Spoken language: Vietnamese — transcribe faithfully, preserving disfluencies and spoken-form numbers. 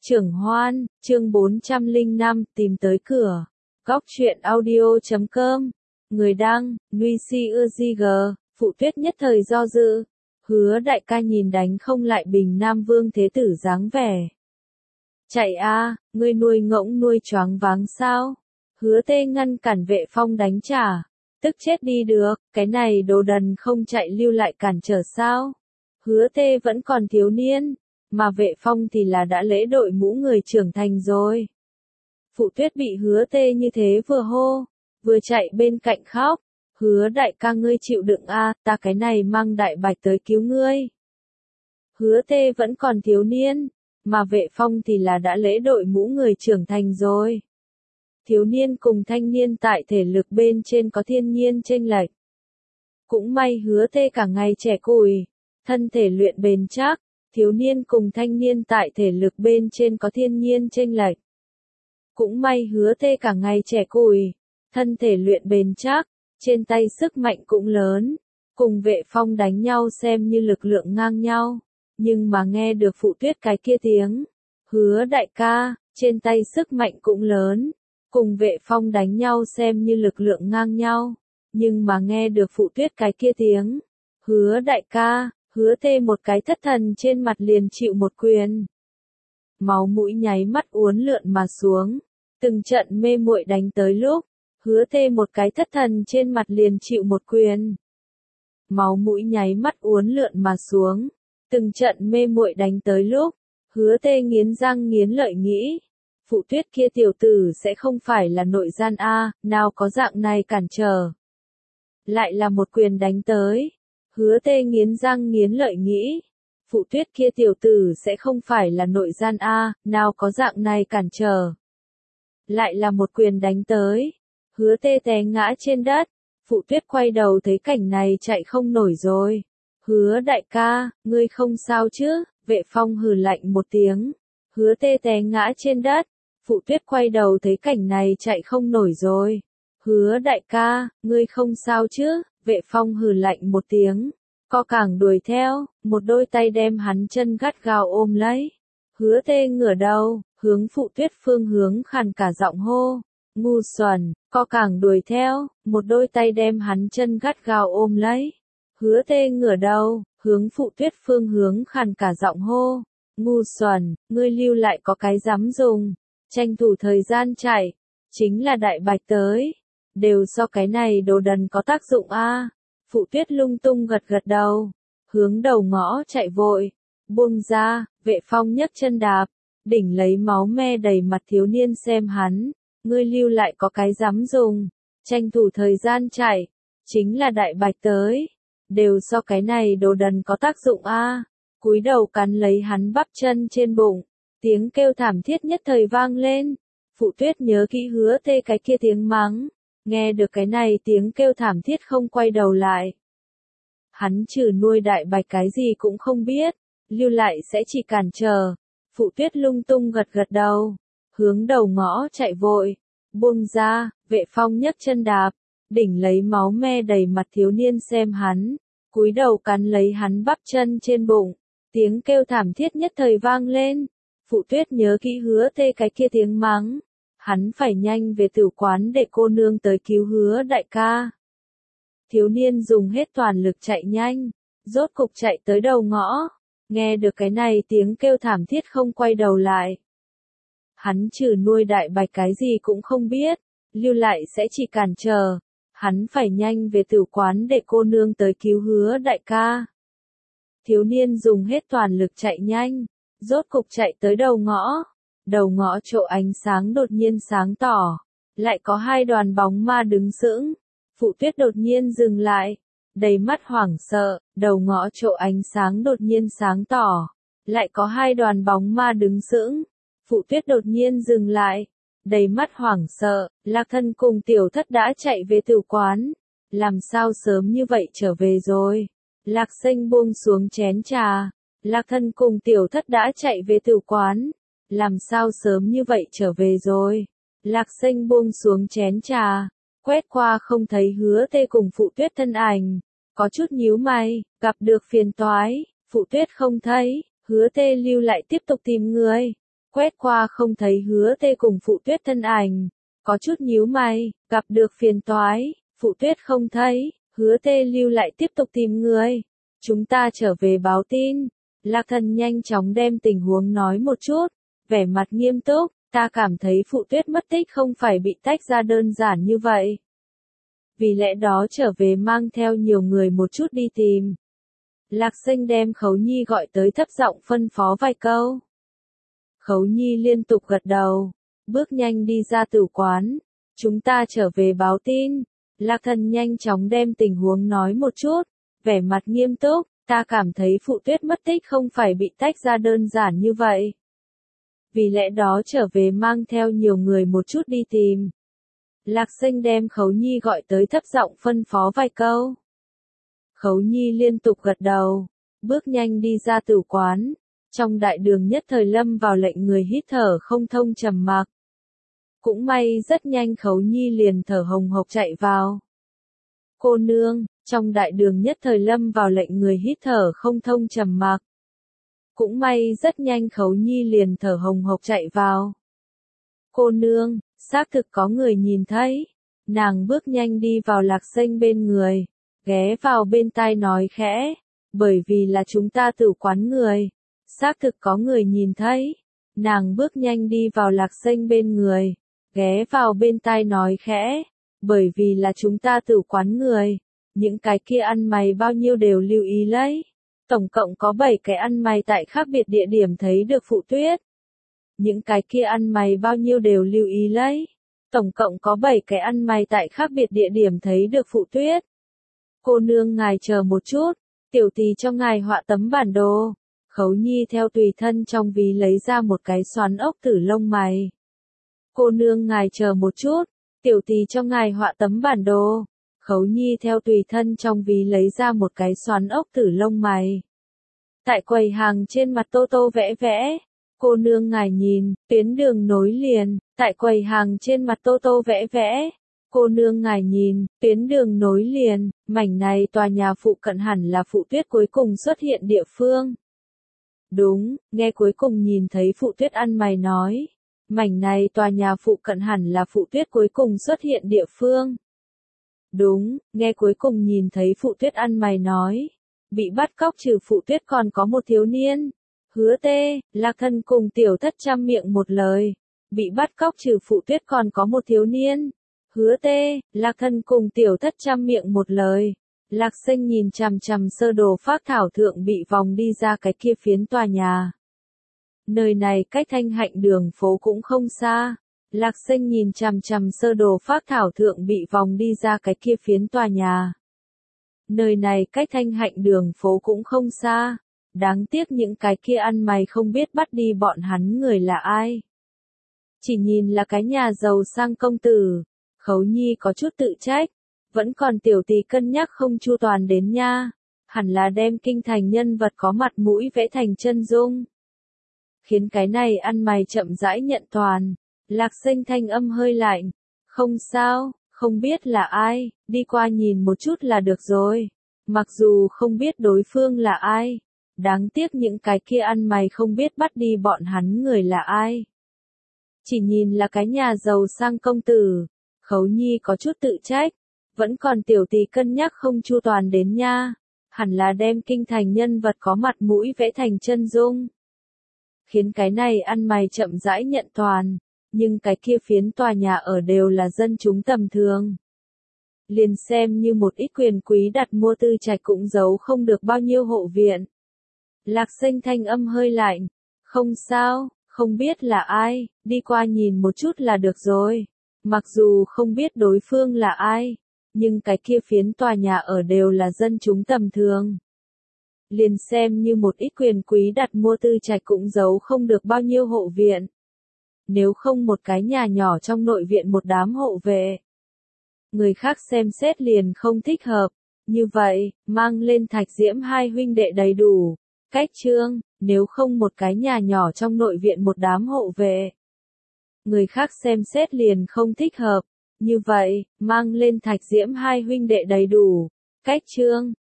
Trưởng Hoan, chương bốn trăm lẻ năm, tìm tới cửa. Góc truyện audio chấm com. Người đăng, Nuy Si Ưa Di G, Phụ Tuyết nhất thời do dự. Hứa đại ca nhìn đánh không lại Bình Nam Vương Thế Tử dáng vẻ. Chạy a, ngươi nuôi ngỗng nuôi choáng váng sao? Hứa Tê ngăn cản Vệ Phong đánh trả. Tức chết đi được, cái này đồ đần không chạy lưu lại cản trở sao? Hứa Tê vẫn còn thiếu niên, mà Vệ Phong thì là đã lễ đội mũ người trưởng thành rồi. Phụ Tuyết bị Hứa Tê như thế vừa hô, vừa chạy bên cạnh khóc. Hứa đại ca ngươi chịu đựng a, ta cái này mang đại bạch tới cứu ngươi. Hứa Tê vẫn còn thiếu niên, mà Vệ Phong thì là đã lễ đội mũ người trưởng thành rồi. Thiếu niên cùng thanh niên tại thể lực bên trên có thiên nhiên chênh lệch. Cũng may Hứa Tê cả ngày trẻ củi, thân thể luyện bền chắc, thiếu niên cùng thanh niên tại thể lực bên trên có thiên nhiên chênh lệch. Cũng may Hứa Tê cả ngày trẻ củi, thân thể luyện bền chắc, trên tay sức mạnh cũng lớn, cùng Vệ Phong đánh nhau xem như lực lượng ngang nhau, nhưng mà nghe được Phụ Tuyết cái kia tiếng, Hứa đại ca, trên tay sức mạnh cũng lớn, cùng Vệ Phong đánh nhau xem như lực lượng ngang nhau, nhưng mà nghe được Phụ Tuyết cái kia tiếng, Hứa đại ca, Hứa Tê một cái thất thần trên mặt liền chịu một quyền. Máu mũi nháy mắt uốn lượn mà xuống, từng trận mê muội đánh tới lúc, Hứa Tê một cái thất thần trên mặt liền chịu một quyền. Máu mũi nháy mắt uốn lượn mà xuống, từng trận mê muội đánh tới lúc, Hứa Tê nghiến răng nghiến lợi nghĩ, Phụ Tuyết kia tiểu tử sẽ không phải là nội gian a, nào có dạng này cản trở. Lại là một quyền đánh tới. Hứa Tê nghiến răng nghiến lợi nghĩ, Phụ Tuyết kia tiểu tử sẽ không phải là nội gian a, nào có dạng này cản trở. Lại là một quyền đánh tới. Hứa Tê té ngã trên đất. Phụ Tuyết quay đầu thấy cảnh này chạy không nổi rồi. Hứa đại ca, ngươi không sao chứ? Vệ Phong hừ lạnh một tiếng. Hứa Tê té ngã trên đất. Phụ Tuyết quay đầu thấy cảnh này chạy không nổi rồi. Hứa đại ca, ngươi không sao chứ? Vệ Phong hừ lạnh một tiếng, co cẳng đuổi theo, một đôi tay đem hắn chân gắt gao ôm lấy. Hứa Tê ngửa đầu, hướng Phụ Tuyết phương hướng khàn cả giọng hô, ngu xuẩn, co cẳng đuổi theo, một đôi tay đem hắn chân gắt gao ôm lấy. Hứa Tê ngửa đầu, hướng Phụ Tuyết phương hướng khàn cả giọng hô, ngu xuẩn, ngươi lưu lại có cái dám dùng, tranh thủ thời gian chạy, chính là đại bạch tới. Đều do cái này đồ đần có tác dụng a. À. Phụ Tuyết lung tung gật gật đầu, hướng đầu ngõ chạy vội, buông ra, Vệ Phong nhấc chân đạp, đỉnh lấy máu me đầy mặt thiếu niên xem hắn, ngươi lưu lại có cái dám dùng, tranh thủ thời gian chạy, chính là đại bạch tới, đều do cái này đồ đần có tác dụng a. À. Cúi đầu cắn lấy hắn bắp chân trên bụng, tiếng kêu thảm thiết nhất thời vang lên. Phụ Tuyết nhớ kỹ Hứa Tê cái kia tiếng mắng. Nghe được cái này tiếng kêu thảm thiết không quay đầu lại. Hắn trừ nuôi đại bạch cái gì cũng không biết, lưu lại sẽ chỉ cản trở. Phụ Tuyết lung tung gật gật đầu, hướng đầu ngõ chạy vội, buông ra, Vệ Phong nhấc chân đạp, đỉnh lấy máu me đầy mặt thiếu niên xem hắn, cúi đầu cắn lấy hắn bắp chân trên bụng, tiếng kêu thảm thiết nhất thời vang lên. Phụ Tuyết nhớ kỹ Hứa Tê cái kia tiếng mắng. Hắn phải nhanh về tử quán để cô nương tới cứu Hứa đại ca. Thiếu niên dùng hết toàn lực chạy nhanh, rốt cục chạy tới đầu ngõ, nghe được cái này tiếng kêu thảm thiết không quay đầu lại. Hắn trừ nuôi đại bạch cái gì cũng không biết, lưu lại sẽ chỉ cản trở, hắn phải nhanh về tử quán để cô nương tới cứu Hứa đại ca. Thiếu niên dùng hết toàn lực chạy nhanh, rốt cục chạy tới đầu ngõ. Đầu ngõ chỗ ánh sáng đột nhiên sáng tỏ, lại có hai đoàn bóng ma đứng sững. Phụ Tuyết đột nhiên dừng lại, đầy mắt hoảng sợ, đầu ngõ chỗ ánh sáng đột nhiên sáng tỏ, lại có hai đoàn bóng ma đứng sững. Phụ Tuyết đột nhiên dừng lại, đầy mắt hoảng sợ, Lạc Thân cùng Tiểu Thất đã chạy về tử quán, làm sao sớm như vậy trở về rồi. Lạc Xanh buông xuống chén trà, Lạc Thân cùng Tiểu Thất đã chạy về tử quán. Làm sao sớm như vậy trở về rồi. Lạc Xanh buông xuống chén trà, quét qua không thấy Hứa Tê cùng Phụ Tuyết thân ảnh, có chút nhíu mày, gặp được phiền toái, Phụ Tuyết không thấy, Hứa Tê lưu lại tiếp tục tìm người. quét qua không thấy Hứa Tê cùng Phụ Tuyết thân ảnh, có chút nhíu mày, gặp được phiền toái, Phụ Tuyết không thấy, Hứa Tê lưu lại tiếp tục tìm người. Chúng ta trở về báo tin. Lạc Thần nhanh chóng đem tình huống nói một chút, vẻ mặt nghiêm túc, ta cảm thấy Phụ Tuyết mất tích không phải bị tách ra đơn giản như vậy. Vì lẽ đó trở về mang theo nhiều người một chút đi tìm. Lạc Sinh đem Khấu Nhi gọi tới thấp giọng phân phó vài câu. Khấu Nhi liên tục gật đầu, bước nhanh đi ra tử quán. Chúng ta trở về báo tin. Lạc Thần nhanh chóng đem tình huống nói một chút, vẻ mặt nghiêm túc, ta cảm thấy Phụ Tuyết mất tích không phải bị tách ra đơn giản như vậy. Vì lẽ đó trở về mang theo nhiều người một chút đi tìm. Lạc Sinh đem Khấu Nhi gọi tới thấp giọng phân phó vài câu. Khấu Nhi liên tục gật đầu, bước nhanh đi ra tử quán. Trong đại đường nhất thời lâm vào lệnh người hít thở không thông trầm mặc. Cũng may rất nhanh Khấu Nhi liền thở hồng hộc chạy vào. Cô nương, trong đại đường nhất thời lâm vào lệnh người hít thở không thông trầm mặc. Cũng may rất nhanh Khấu Nhi liền thở hồng hộc chạy vào. Cô nương, xác thực có người nhìn thấy. Nàng bước nhanh đi vào Lạc Sinh bên người, ghé vào bên tai nói khẽ, bởi vì là chúng ta tử quán người. Xác thực có người nhìn thấy. Nàng bước nhanh đi vào Lạc Sinh bên người, ghé vào bên tai nói khẽ, bởi vì là chúng ta tử quán người. Những cái kia ăn mày bao nhiêu đều lưu ý lấy. Tổng cộng có bảy cái ăn mày tại khác biệt địa điểm thấy được Phụ Tuyết. Những cái kia ăn mày bao nhiêu đều lưu ý lấy. Tổng cộng có bảy cái ăn mày tại khác biệt địa điểm thấy được Phụ Tuyết. Cô nương ngài chờ một chút, tiểu tỳ cho ngài họa tấm bản đồ. Khấu Nhi theo tùy thân trong ví lấy ra một cái xoắn ốc tử lông mày. Cô nương ngài chờ một chút, tiểu tỳ cho ngài họa tấm bản đồ. Khấu Nhi theo tùy thân trong ví lấy ra một cái xoắn ốc tử lông mày. Tại quầy hàng trên mặt Tô Tô vẽ vẽ. Cô nương ngài nhìn, tuyến đường nối liền. Tại quầy hàng trên mặt Tô Tô vẽ vẽ. Cô nương ngài nhìn, tuyến đường nối liền. Mảnh này tòa nhà phụ cận hẳn là Phụ Tuyết cuối cùng xuất hiện địa phương. Đúng, nghe cuối cùng nhìn thấy Phụ Tuyết ăn mày nói. Mảnh này tòa nhà phụ cận hẳn là Phụ Tuyết cuối cùng xuất hiện địa phương. Đúng, nghe cuối cùng nhìn thấy Phụ Tuyết ăn mày nói. Bị bắt cóc trừ Phụ Tuyết còn có một thiếu niên. Hứa Tê, Lạc Thần cùng Tiểu Thất trăm miệng một lời. Bị bắt cóc trừ Phụ Tuyết còn có một thiếu niên. Hứa Tê, Lạc Thần cùng Tiểu Thất trăm miệng một lời. Lạc Sinh nhìn chằm chằm sơ đồ phác thảo thượng bị vòng đi ra cái kia phiến tòa nhà. Nơi này cách Thanh Hạnh đường phố cũng không xa. Lạc Sinh nhìn chằm chằm sơ đồ phác thảo thượng bị vòng đi ra cái kia phiến tòa nhà. Nơi này cách Thanh Hạnh đường phố cũng không xa. Đáng tiếc những cái kia ăn mày không biết bắt đi bọn hắn người là ai. Chỉ nhìn là cái nhà giàu sang công tử. Khấu Nhi có chút tự trách. Vẫn còn tiểu tỳ cân nhắc không chu toàn đến nha. Hẳn là đem kinh thành nhân vật có mặt mũi vẽ thành chân dung. Khiến cái này ăn mày chậm rãi nhận toàn. Lạc Sinh thanh âm hơi lạnh. Không sao, không biết là ai, đi qua nhìn một chút là được rồi. Mặc dù không biết đối phương là ai. Đáng tiếc những cái kia ăn mày không biết bắt đi bọn hắn người là ai. Chỉ nhìn là cái nhà giàu sang công tử. Khấu Nhi có chút tự trách. Vẫn còn tiểu tỳ cân nhắc không chu toàn đến nha. Hẳn là đem kinh thành nhân vật có mặt mũi vẽ thành chân dung. Khiến cái này ăn mày chậm rãi nhận toàn. Nhưng cái kia phiến tòa nhà ở đều là dân chúng tầm thường. Liền xem như một ít quyền quý đặt mua tư trạch cũng giấu không được bao nhiêu hộ viện. Lạc Sinh thanh âm hơi lạnh. Không sao, không biết là ai, đi qua nhìn một chút là được rồi. Mặc dù không biết đối phương là ai. Nhưng cái kia phiến tòa nhà ở đều là dân chúng tầm thường. Liền xem như một ít quyền quý đặt mua tư trạch cũng giấu không được bao nhiêu hộ viện. Nếu không một cái nhà nhỏ trong nội viện một đám hộ vệ. Người khác xem xét liền không thích hợp. Như vậy, mang lên Thạch Diễm hai huynh đệ đầy đủ. Cách trương, nếu không một cái nhà nhỏ trong nội viện một đám hộ vệ. Người khác xem xét liền không thích hợp. Như vậy, mang lên Thạch Diễm hai huynh đệ đầy đủ. Cách trương,